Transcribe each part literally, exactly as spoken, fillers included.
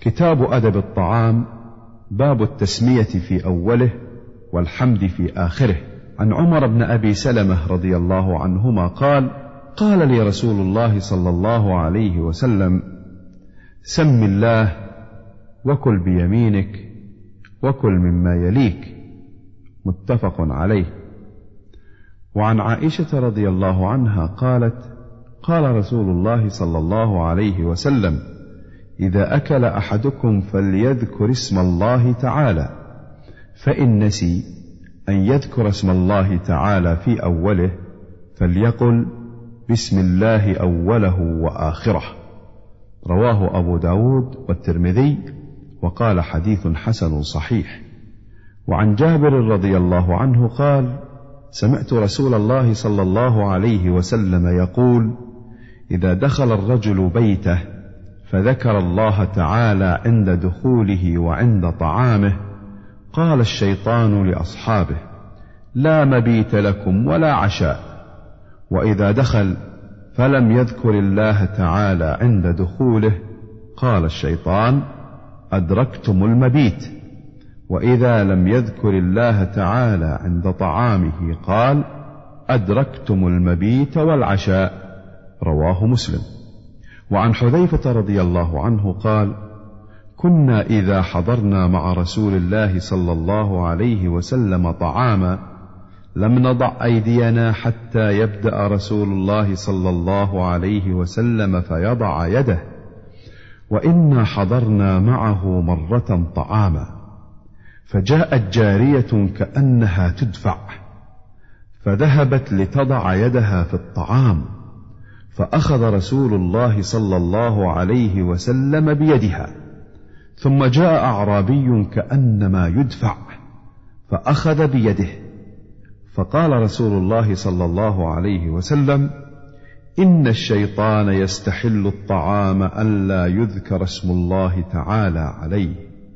كتاب أدب الطعام، باب التسمية في أوله والحمد في آخره. عن عمر بن أبي سلمة رضي الله عنهما قال: قال لي رسول الله صلى الله عليه وسلم: سم الله وكل بيمينك وكل مما يليك. متفق عليه. وعن عائشة رضي الله عنها قالت: قال رسول الله صلى الله عليه وسلم: إذا أكل أحدكم فليذكر اسم الله تعالى، فإن نسي أن يذكر اسم الله تعالى في أوله فليقل بسم الله أوله وآخره. رواه أبو داود والترمذي وقال حديث حسن صحيح. وعن جابر رضي الله عنه قال: سمعت رسول الله صلى الله عليه وسلم يقول: إذا دخل الرجل بيته فذكر الله تعالى عند دخوله وعند طعامه قال الشيطان لأصحابه: لا مبيت لكم ولا عشاء. وإذا دخل فلم يذكر الله تعالى عند دخوله قال الشيطان: أدركتم المبيت. وإذا لم يذكر الله تعالى عند طعامه قال: أدركتم المبيت والعشاء. رواه مسلم. وعن حذيفة رضي الله عنه قال: كنا إذا حضرنا مع رسول الله صلى الله عليه وسلم طعاما لم نضع أيدينا حتى يبدأ رسول الله صلى الله عليه وسلم فيضع يده، وإنا حضرنا معه مرة طعاما فجاءت جارية كأنها تدفع فذهبت لتضع يدها في الطعام، فأخذ رسول الله صلى الله عليه وسلم بيدها، ثم جاء أعرابي كأنما يدفع فأخذ بيده، فقال رسول الله صلى الله عليه وسلم: إن الشيطان يستحل الطعام ألا يذكر اسم الله تعالى عليه،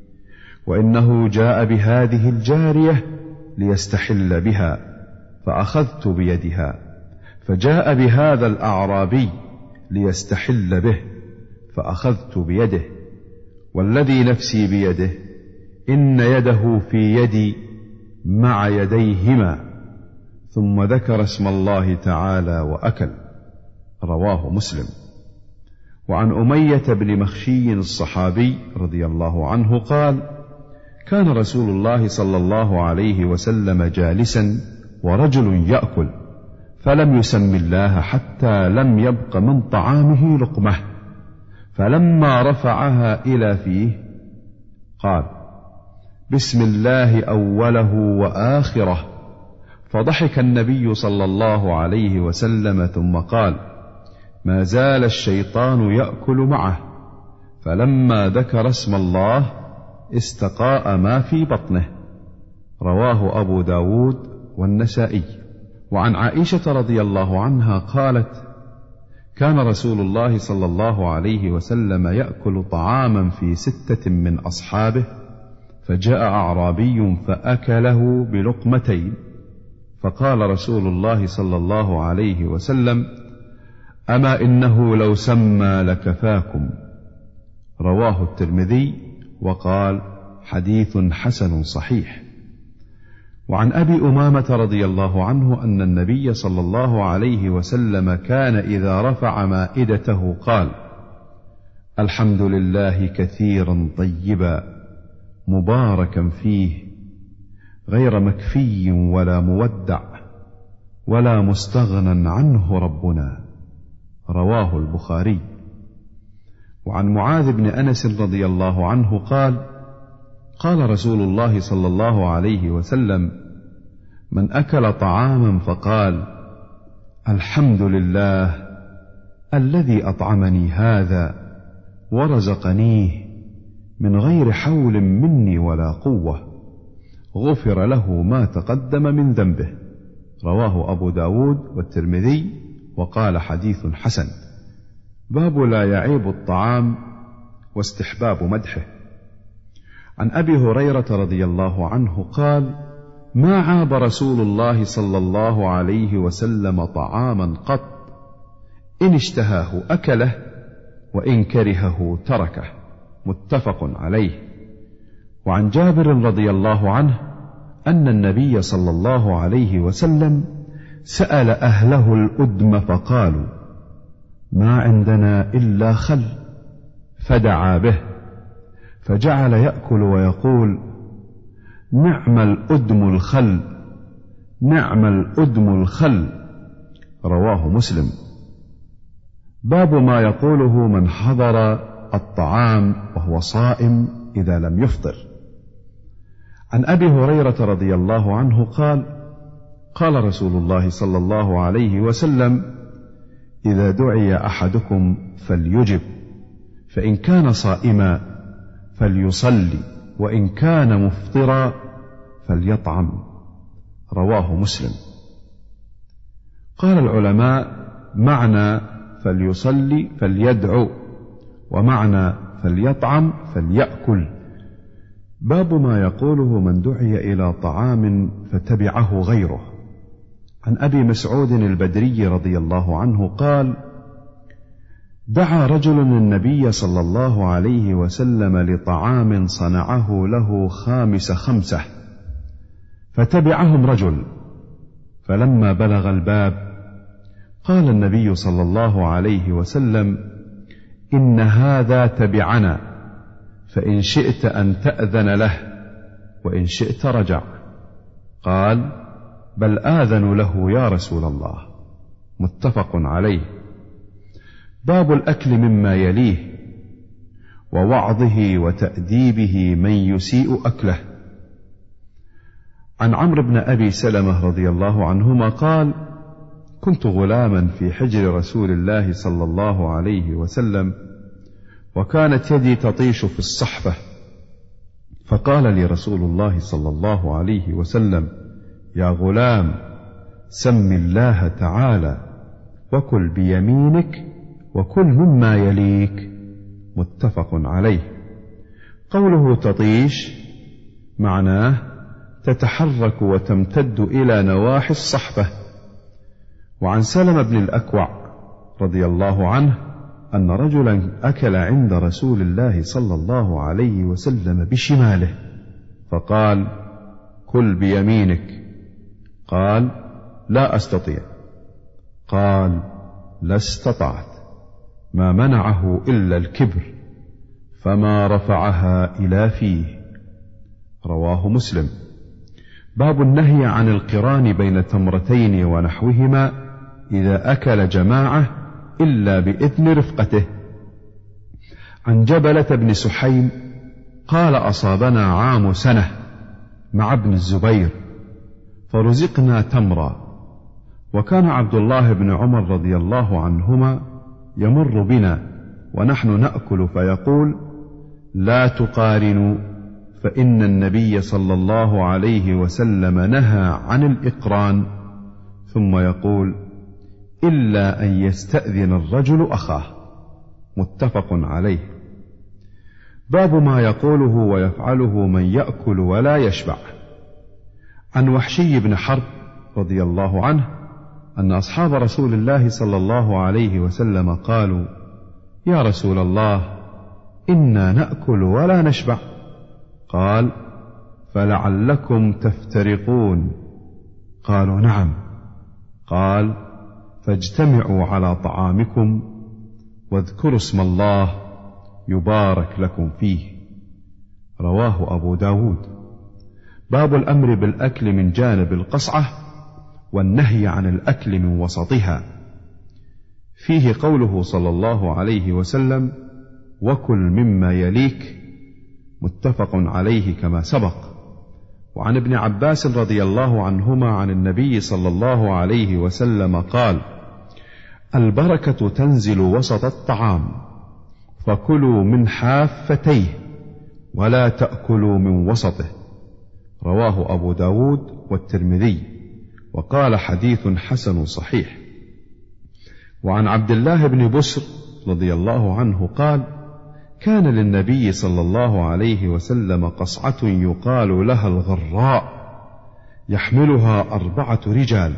وإنه جاء بهذه الجارية ليستحل بها، فأخذت بيدها، فجاء بهذا الأعرابي ليستحل به، فأخذت بيده، والذي نفسي بيده إن يده في يدي مع يديهما، ثم ذكر اسم الله تعالى وأكل. رواه مسلم. وعن أمية بن مخشي الصحابي رضي الله عنه قال: كان رسول الله صلى الله عليه وسلم جالسا ورجل يأكل فلم يسم الله حتى لم يبق من طعامه لقمة، فلما رفعها إلى فيه قال: بسم الله أوله وآخره، فضحك النبي صلى الله عليه وسلم ثم قال: ما زال الشيطان يأكل معه، فلما ذكر اسم الله استقاء ما في بطنه. رواه أبو داود والنسائي. وعن عائشة رضي الله عنها قالت: كان رسول الله صلى الله عليه وسلم يأكل طعاما في ستة من أصحابه، فجاء أعرابي فأكله بلقمتين، فقال رسول الله صلى الله عليه وسلم: أما إنه لو سمى لكفاكم. رواه الترمذي وقال حديث حسن صحيح. وعن أبي أمامة رضي الله عنه أن النبي صلى الله عليه وسلم كان إذا رفع مائدته قال: الحمد لله كثيرا طيبا مباركا فيه، غير مكفي ولا مودع ولا مستغنى عنه ربنا. رواه البخاري. وعن معاذ بن أنس رضي الله عنه قال: قال رسول الله صلى الله عليه وسلم: من أكل طعاما فقال: الحمد لله الذي أطعمني هذا ورزقنيه من غير حول مني ولا قوة، غفر له ما تقدم من ذنبه. رواه أبو داود والترمذي وقال حديث حسن. باب لا يعيب الطعام واستحباب مدحه. عن أبي هريرة رضي الله عنه قال: ما عاب رسول الله صلى الله عليه وسلم طعاما قط، إن اشتهاه أكله وإن كرهه تركه. متفق عليه. وعن جابر رضي الله عنه أن النبي صلى الله عليه وسلم سأل أهله الأدم فقالوا: ما عندنا إلا خل، فدعا به، فجعل يأكل ويقول: نعم الأدم الخل، نعم الأدم الخل. رواه مسلم. باب ما يقوله من حضر الطعام وهو صائم إذا لم يفطر. عن أبي هريرة رضي الله عنه قال: قال رسول الله صلى الله عليه وسلم: إذا دعي أحدكم فليجب، فإن كان صائما فليصلي، وإن كان مفطرا فليطعم. رواه مسلم. قال العلماء: معنى فليصلي فليدعو، ومعنى فليطعم فليأكل. باب ما يقوله من دعي إلى طعام فتبعه غيره. عن أبي مسعود البدري رضي الله عنه قال: دعا رجل النبي صلى الله عليه وسلم لطعام صنعه له خامس خمسة، فتبعهم رجل، فلما بلغ الباب قال النبي صلى الله عليه وسلم: إن هذا تبعنا، فإن شئت أن تأذن له، وإن شئت رجع. قال: بل آذن له يا رسول الله. متفق عليه. باب الأكل مما يليه، ووعظه وتأديبه من يسيء أكله. عن عمرو بن أبي سلمة رضي الله عنهما قال: كنت غلاما في حجر رسول الله صلى الله عليه وسلم، وكانت يدي تطيش في الصحفة، فقال لي رسول الله صلى الله عليه وسلم: يا غلام، سم الله تعالى، وكل بيمينك، وكل مما يليك. متفق عليه. قوله تطيش معناه تتحرك وتمتد إلى نواحي الصحفة. وعن سلمة بن الأكوع رضي الله عنه أن رجلا أكل عند رسول الله صلى الله عليه وسلم بشماله، فقال: كل بيمينك. قال: لا أستطيع. قال: لا استطعت، ما منعه إلا الكبر، فما رفعها إلى فيه. رواه مسلم. باب النهي عن القران بين تمرتين ونحوهما إذا أكل جماعة إلا بإذن رفقته. عن جبلة بن سحيم قال: أصابنا عام سنة مع ابن الزبير، فرزقنا تمرا، وكان عبد الله بن عمر رضي الله عنهما يمر بنا ونحن نأكل فيقول: لا تقارنوا، فإن النبي صلى الله عليه وسلم نهى عن الإقران، ثم يقول: إلا أن يستأذن الرجل أخاه. متفق عليه. باب ما يقوله ويفعله من يأكل ولا يشبع. عن وحشي بن حرب رضي الله عنه أن أصحاب رسول الله صلى الله عليه وسلم قالوا: يا رسول الله، إنا نأكل ولا نشبع. قال: فلعلكم تفترقون. قالوا: نعم. قال: فاجتمعوا على طعامكم واذكروا اسم الله يبارك لكم فيه. رواه أبو داود. باب الأمر بالأكل من جانب القصعة، والنهي عن الأكل من وسطها. فيه قوله صلى الله عليه وسلم: وكل مما يليك. متفق عليه كما سبق. وعن ابن عباس رضي الله عنهما عن النبي صلى الله عليه وسلم قال: البركة تنزل وسط الطعام، فكلوا من حافتيه ولا تأكلوا من وسطه. رواه أبو داود والترمذي، وقال: حديث حسن صحيح. وعن عبد الله بن بسر رضي الله عنه قال: كان للنبي صلى الله عليه وسلم قصعة يقال لها الغراء، يحملها أربعة رجال،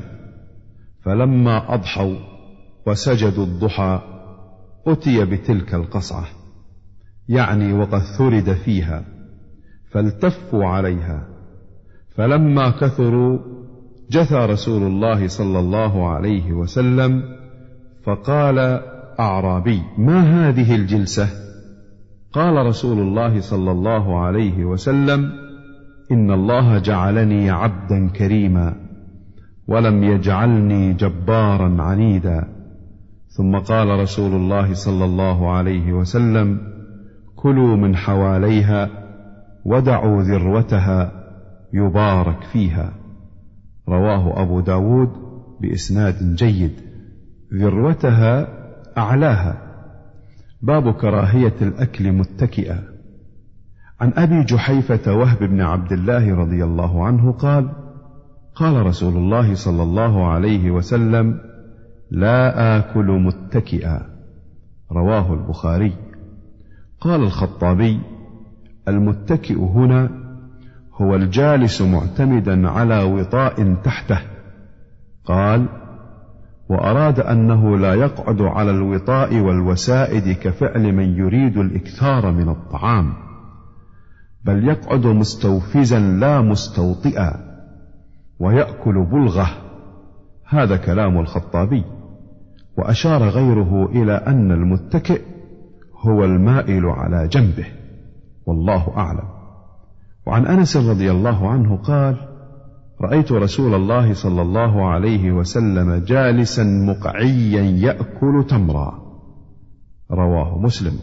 فلما أضحوا وسجدوا الضحى أتي بتلك القصعة، يعني وقد ثرد فيها، فالتفوا عليها، فلما كثروا جثى رسول الله صلى الله عليه وسلم فقال أعرابي: ما هذه الجلسة؟ قال رسول الله صلى الله عليه وسلم: إن الله جعلني عبدا كريما ولم يجعلني جبارا عنيدا. ثم قال رسول الله صلى الله عليه وسلم: كلوا من حواليها ودعوا ذروتها يبارك فيها. رواه أبو داود بإسناد جيد. ذروتها أعلاها. باب كراهية الأكل متكئا. عن أبي جحيفة وهب بن عبد الله رضي الله عنه قال: قال رسول الله صلى الله عليه وسلم: لا آكل متكئا. رواه البخاري. قال الخطابي: المتكئ هنا هو الجالس معتمدا على وطاء تحته. قال: وأراد أنه لا يقعد على الوطاء والوسائد كفعل من يريد الإكثار من الطعام، بل يقعد مستوفزا لا مستوطئا ويأكل بلغة. هذا كلام الخطابي. وأشار غيره إلى أن المتكئ هو المائل على جنبه، والله أعلم. وعن أنس رضي الله عنه قال: رأيت رسول الله صلى الله عليه وسلم جالسا مقعيا يأكل تمرا. رواه مسلم.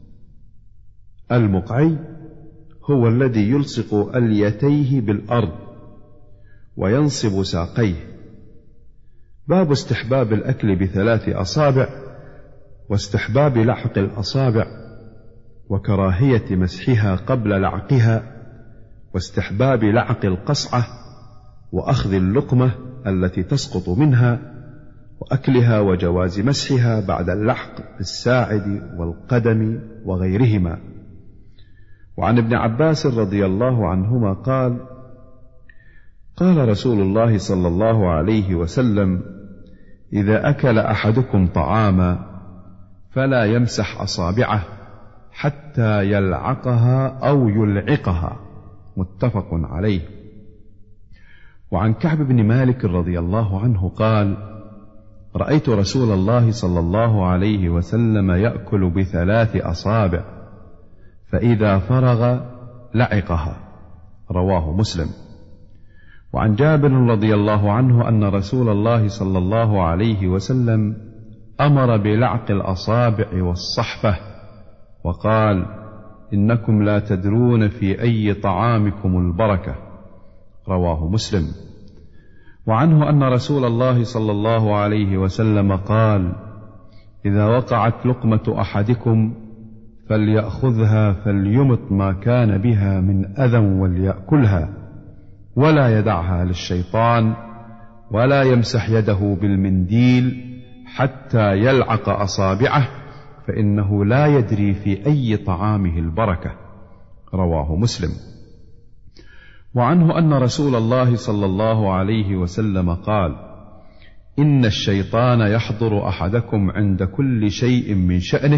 المقعي هو الذي يلصق أليتيه بالأرض وينصب ساقيه. باب استحباب الأكل بثلاث أصابع، واستحباب لعق الأصابع، وكراهية مسحها قبل لعقها، واستحباب لعق القصعة، وأخذ اللقمة التي تسقط منها، وأكلها، وجواز مسحها بعد اللحق بالساعد والقدم وغيرهما. وعن ابن عباس رضي الله عنهما قال: قال رسول الله صلى الله عليه وسلم: إذا أكل أحدكم طعاما فلا يمسح أصابعه حتى يلعقها أو يلعقها. متفق عليه. وعن كعب بن مالك رضي الله عنه قال: رأيت رسول الله صلى الله عليه وسلم يأكل بثلاث أصابع، فإذا فرغ لعقها. رواه مسلم. وعن جابر رضي الله عنه أن رسول الله صلى الله عليه وسلم أمر بلعق الأصابع والصحفة، وقال: إنكم لا تدرون في أي طعامكم البركة. رواه مسلم. وعنه أن رسول الله صلى الله عليه وسلم قال: إذا وقعت لقمة أحدكم فليأخذها فليمط ما كان بها من أذى وليأكلها، ولا يدعها للشيطان، ولا يمسح يده بالمنديل حتى يلعق أصابعه، فإنه لا يدري في أي طعامه البركة. رواه مسلم. وعنه أن رسول الله صلى الله عليه وسلم قال: إن الشيطان يحضر أحدكم عند كل شيء من شأنه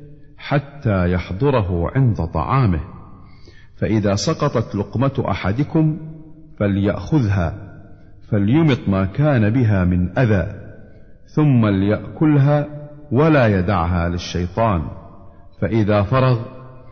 حتى يحضره عند طعامه، فإذا سقطت لقمة أحدكم فليأخذها فليمط ما كان بها من أذى، ثم ليأكلها ولا يدعها للشيطان، فإذا فرغ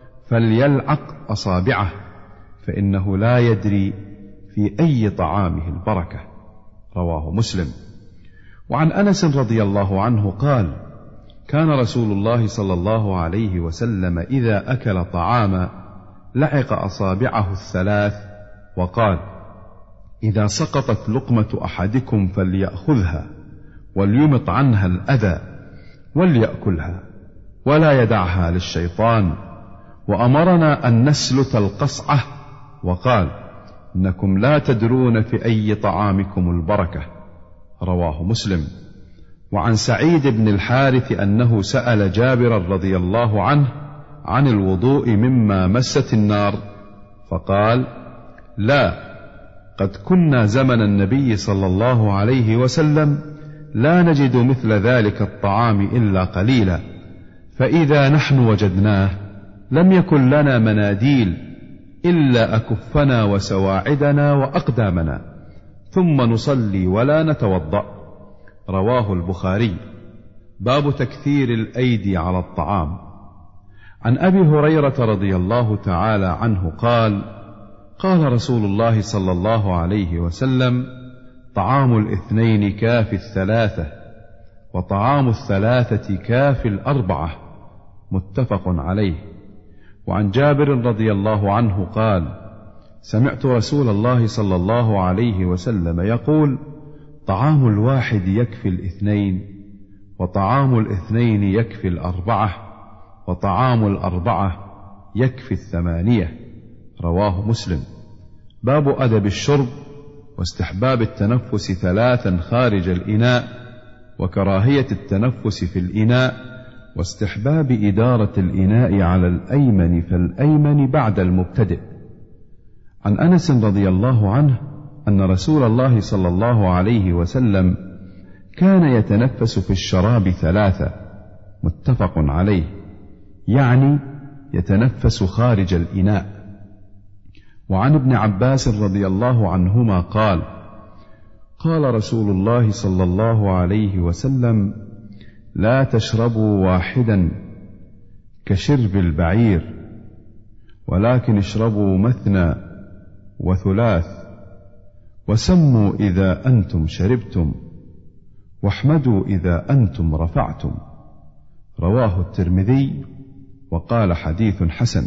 فليلعق أصابعه، فإنه لا يدري في أي طعامه البركة. رواه مسلم. وعن أنس رضي الله عنه قال: كان رسول الله صلى الله عليه وسلم إذا أكل طعاما لعق أصابعه الثلاث، وقال: إذا سقطت لقمة أحدكم فليأخذها وليمط عنها الأذى وليأكلها ولا يدعها للشيطان. وأمرنا أن نسلت القصعة، وقال: إنكم لا تدرون في أي طعامكم البركة. رواه مسلم. وعن سعيد بن الحارث أنه سأل جابر رضي الله عنه عن الوضوء مما مست النار، فقال: لا، قد كنا زمن النبي صلى الله عليه وسلم لا نجد مثل ذلك الطعام إلا قليلا، فإذا نحن وجدناه لم يكن لنا مناديل إلا أكفنا وسواعدنا وأقدامنا، ثم نصلي ولا نتوضأ. رواه البخاري. باب تكثير الأيدي على الطعام. عن أبي هريرة رضي الله تعالى عنه قال: قال رسول الله صلى الله عليه وسلم: طعام الاثنين كافي الثلاثة، وطعام الثلاثة كافي الأربعة. متفق عليه. وعن جابر رضي الله عنه قال: سمعت رسول الله صلى الله عليه وسلم يقول: طعام الواحد يكفي الاثنين، وطعام الاثنين يكفي الأربعة، وطعام الأربعة يكفي الثمانية. رواه مسلم. باب أدب الشرب واستحباب التنفس ثلاثا خارج الإناء، وكراهية التنفس في الإناء، واستحباب إدارة الإناء على الأيمن فالأيمن بعد المبتدئ. عن أنس رضي الله عنه أن رسول الله صلى الله عليه وسلم كان يتنفس في الشراب ثلاثة. متفق عليه، يعني يتنفس خارج الإناء. وعن ابن عباس رضي الله عنهما قال: قال رسول الله صلى الله عليه وسلم: لا تشربوا واحدا كشرب البعير، ولكن اشربوا مثنى وثلاث، وسموا إذا أنتم شربتم، واحمدوا إذا أنتم رفعتم. رواه الترمذي وقال حديث حسن.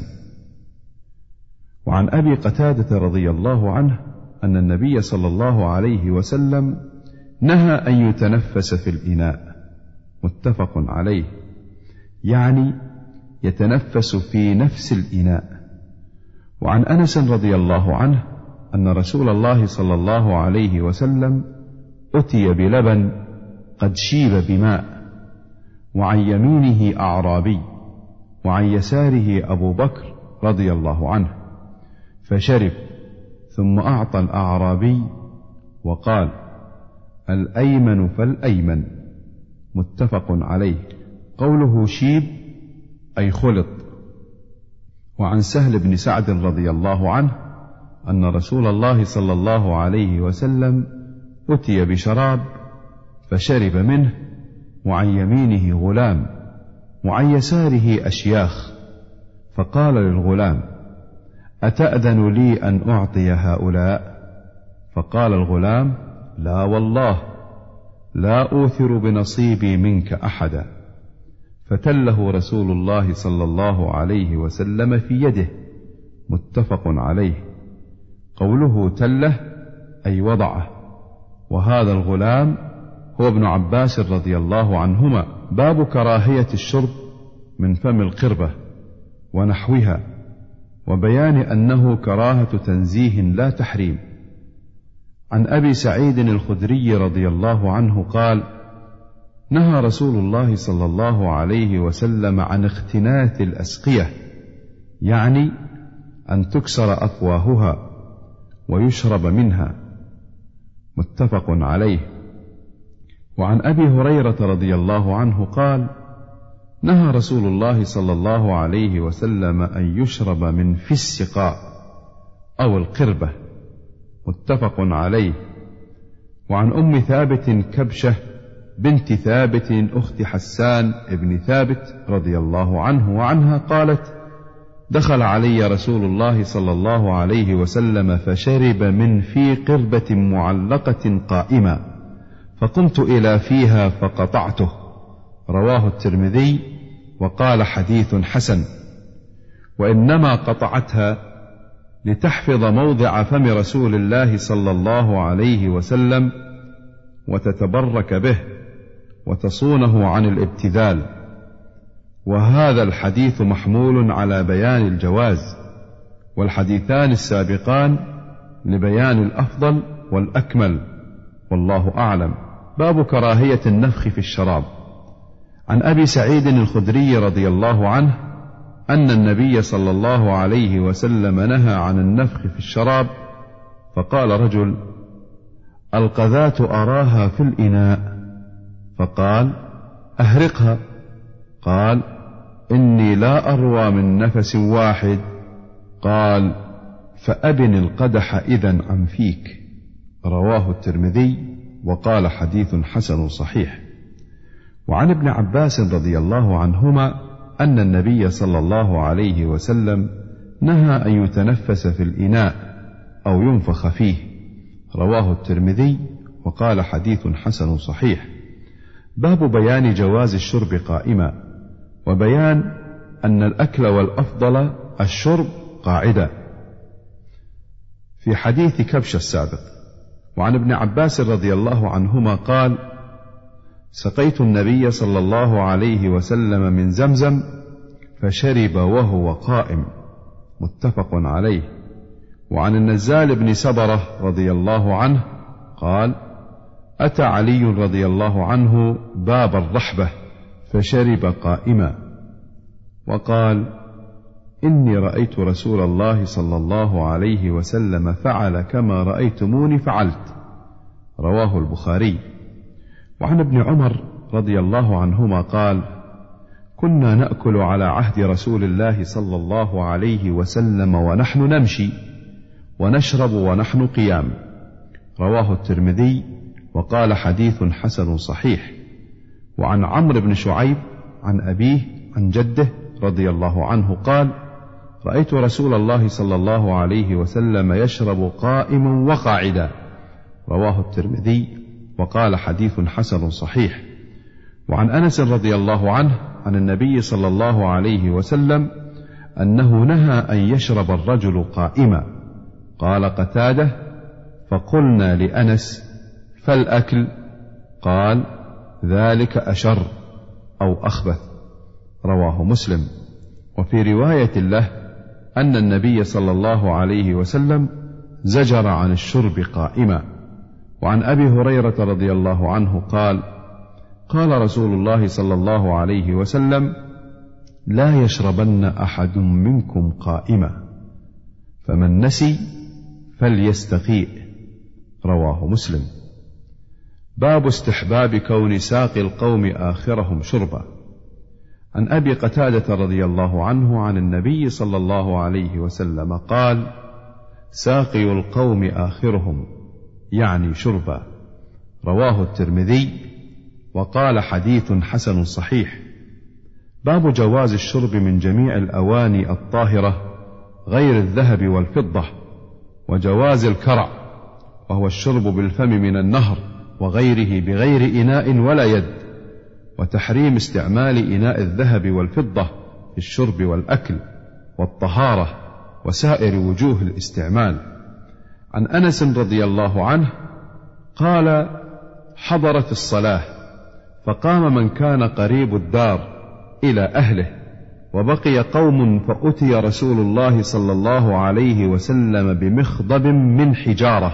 وعن أبي قتادة رضي الله عنه أن النبي صلى الله عليه وسلم نهى أن يتنفس في الإناء. متفق عليه، يعني يتنفس في نفس الإناء. وعن أنس رضي الله عنه أن رسول الله صلى الله عليه وسلم أتي بلبن قد شيب بماء، وعن يمينه أعرابي، وعن يساره أبو بكر رضي الله عنه، فشرب، ثم أعطى الأعرابي وقال: الأيمن فالأيمن. متفق عليه. قوله شيب أي خلط. وعن سهل بن سعد رضي الله عنه أن رسول الله صلى الله عليه وسلم أتي بشراب فشرب منه، وعن يمينه غلام، وعن يساره أشياخ، فقال للغلام: أتأذن لي أن أعطي هؤلاء؟ فقال الغلام: لا والله، لا أوثر بنصيبي منك أحدا. فتله رسول الله صلى الله عليه وسلم في يده. متفق عليه. قوله تله أي وضعه. وهذا الغلام هو ابن عباس رضي الله عنهما. باب كراهية الشرب من فم القربة ونحوها، وبيان أنه كراهة تنزيه لا تحريم. عن أبي سعيد الخدري رضي الله عنه قال: نهى رسول الله صلى الله عليه وسلم عن اختناث الأسقية، يعني أن تكسر أفواهها ويشرب منها. متفق عليه. وعن أبي هريرة رضي الله عنه قال: نهى رسول الله صلى الله عليه وسلم أن يشرب من في السقاء أو القربة. متفق عليه. وعن أم ثابت كبشة بنت ثابت أخت حسان ابن ثابت رضي الله عنه وعنها قالت: دخل علي رسول الله صلى الله عليه وسلم فشرب من في قربة معلقة قائمة، فقمت إلى فيها فقطعته. رواه الترمذي وقال حديث حسن. وإنما قطعتها لتحفظ موضع فم رسول الله صلى الله عليه وسلم وتتبرك به وتصونه عن الابتذال. وهذا الحديث محمول على بيان الجواز، والحديثان السابقان لبيان الأفضل والأكمل، والله أعلم. باب كراهية النفخ في الشراب. عن أبي سعيد الخدري رضي الله عنه أن النبي صلى الله عليه وسلم نهى عن النفخ في الشراب، فقال رجل: القذاة أراها في الإناء، فقال: أهرقها. قال: إني لا أروى من نفس واحد. قال: فأبن القدح إذن عن فيك. رواه الترمذي وقال حديث حسن صحيح. وعن ابن عباس رضي الله عنهما أن النبي صلى الله عليه وسلم نهى أن يتنفس في الإناء أو ينفخ فيه. رواه الترمذي وقال حديث حسن صحيح. باب بيان جواز الشرب قائما، وبيان أن الأكل والأفضل الشرب قاعدا، في حديث كبش السابق. وعن ابن عباس رضي الله عنهما قال: سقيت النبي صلى الله عليه وسلم من زمزم فشرب وهو قائم. متفق عليه. وعن النزال بن سبرة رضي الله عنه قال: أتى علي رضي الله عنه باب الرحبة فشرب قائما، وقال: إني رأيت رسول الله صلى الله عليه وسلم فعل كما رأيتموني فعلت. رواه البخاري. وعن ابن عمر رضي الله عنهما قال: كنا نأكل على عهد رسول الله صلى الله عليه وسلم ونحن نمشي، ونشرب ونحن قيام. رواه الترمذي وقال حديث حسن صحيح. وعن عمرو بن شعيب عن أبيه عن جده رضي الله عنه قال: رأيت رسول الله صلى الله عليه وسلم يشرب قائما وقاعدا. رواه الترمذي وقال حديث حسن صحيح. وعن أنس رضي الله عنه عن النبي صلى الله عليه وسلم أنه نهى أن يشرب الرجل قائما. قال قتادة: فقلنا لأنس: فالأكل؟ قال: ذلك أشر أو أخبث. رواه مسلم. وفي رواية له أن النبي صلى الله عليه وسلم زجر عن الشرب قائما. وعن أبي هريرة رضي الله عنه قال: قال رسول الله صلى الله عليه وسلم: لا يشربن أحد منكم قائما، فمن نسي فليستقيء. رواه مسلم. باب استحباب كون ساقي القوم آخرهم شربا. عن أبي قتادة رضي الله عنه عن النبي صلى الله عليه وسلم قال: ساقي القوم آخرهم، يعني شربا. رواه الترمذي وقال حديث حسن صحيح. باب جواز الشرب من جميع الأواني الطاهرة غير الذهب والفضة، وجواز الكرع وهو الشرب بالفم من النهر وغيره بغير إناء ولا يد، وتحريم استعمال إناء الذهب والفضة في الشرب والأكل والطهارة وسائر وجوه الاستعمال. عن أنس رضي الله عنه قال: حضرت الصلاة فقام من كان قريب الدار إلى أهله، وبقي قوم فأتي رسول الله صلى الله عليه وسلم بمخضب من حجارة،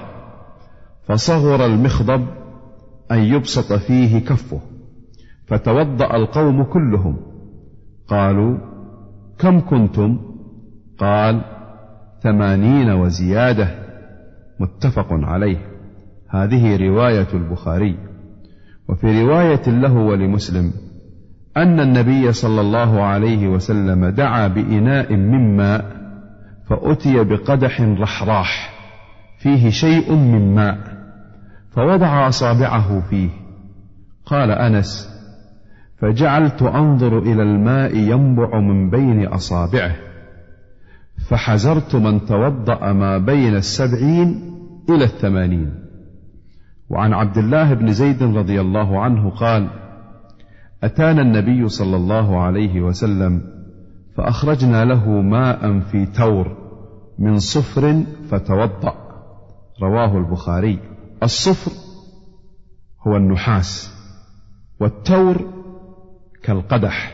فصغر المخضب أن يبسط فيه كفه، فتوضأ القوم كلهم. قالوا: كم كنتم؟ قال: ثمانين وزيادة. متفق عليه. هذه رواية البخاري. وفي رواية له ولمسلم أن النبي صلى الله عليه وسلم دعا بإناء من ماء، فأتي بقدح رحراح فيه شيء من ماء، فوضع أصابعه فيه. قال أنس: فجعلت أنظر إلى الماء ينبع من بين أصابعه، فحزرت من توضأ ما بين السبعين إلى الثمانين. وعن عبد الله بن زيد رضي الله عنه قال: أتانا النبي صلى الله عليه وسلم فأخرجنا له ماء في تور من صفر فتوضأ. رواه البخاري. الصفر هو النحاس، والتور كالقدح.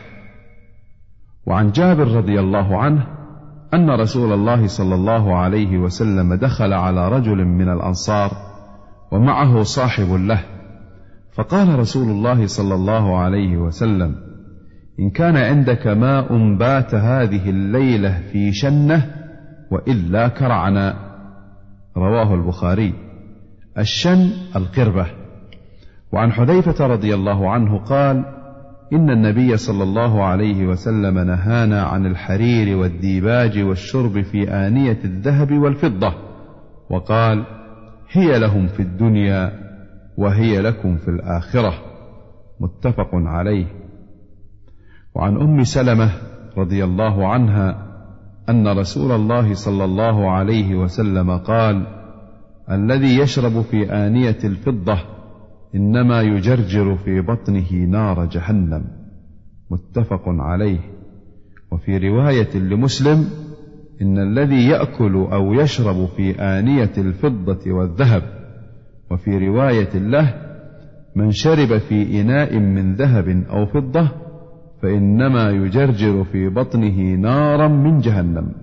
وعن جابر رضي الله عنه أن رسول الله صلى الله عليه وسلم دخل على رجل من الأنصار ومعه صاحب له، فقال رسول الله صلى الله عليه وسلم: إن كان عندك ماء بات هذه الليلة في شنة، وإلا كرعنا. رواه البخاري. الشن القربة. وعن حذيفة رضي الله عنه قال: إن النبي صلى الله عليه وسلم نهانا عن الحرير والديباج والشرب في آنية الذهب والفضة، وقال: هي لهم في الدنيا وهي لكم في الآخرة. متفق عليه. وعن أم سلمة رضي الله عنها أن رسول الله صلى الله عليه وسلم قال: الذي يشرب في آنية الفضة إنما يجرجر في بطنه نار جهنم. متفق عليه. وفي رواية لمسلم: إن الذي يأكل أو يشرب في آنية الفضة والذهب. وفي رواية له: من شرب في إناء من ذهب أو فضة فإنما يجرجر في بطنه نارا من جهنم.